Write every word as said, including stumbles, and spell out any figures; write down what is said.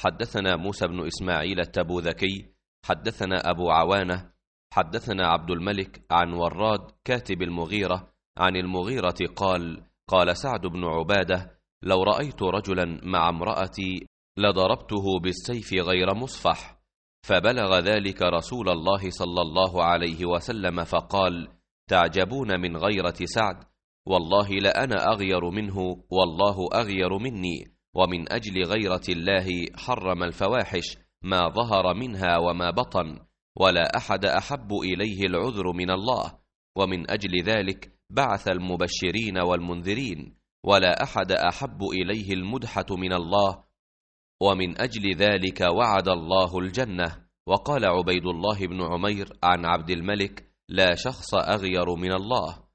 حدثنا موسى بن إسماعيل التبوذكي حدثنا أبو عوانة حدثنا عبد الملك عن وراد كاتب المغيرة عن المغيرة قال قال سعد بن عبادة: لو رأيت رجلا مع امرأتي لضربته بالسيف غير مصفح. فبلغ ذلك رسول الله صلى الله عليه وسلم فقال: تعجبون من غيرة سعد؟ والله لأنا أغير منه والله أغير مني، ومن أجل غيرة الله حرم الفواحش ما ظهر منها وما بطن، ولا أحد أحب إليه العذر من الله، ومن أجل ذلك بعث المبشرين والمنذرين، ولا أحد أحب إليه المدحة من الله، ومن أجل ذلك وعد الله الجنة. وقال عبيد الله بن عمير عن عبد الملك: لا شخص أغير من الله.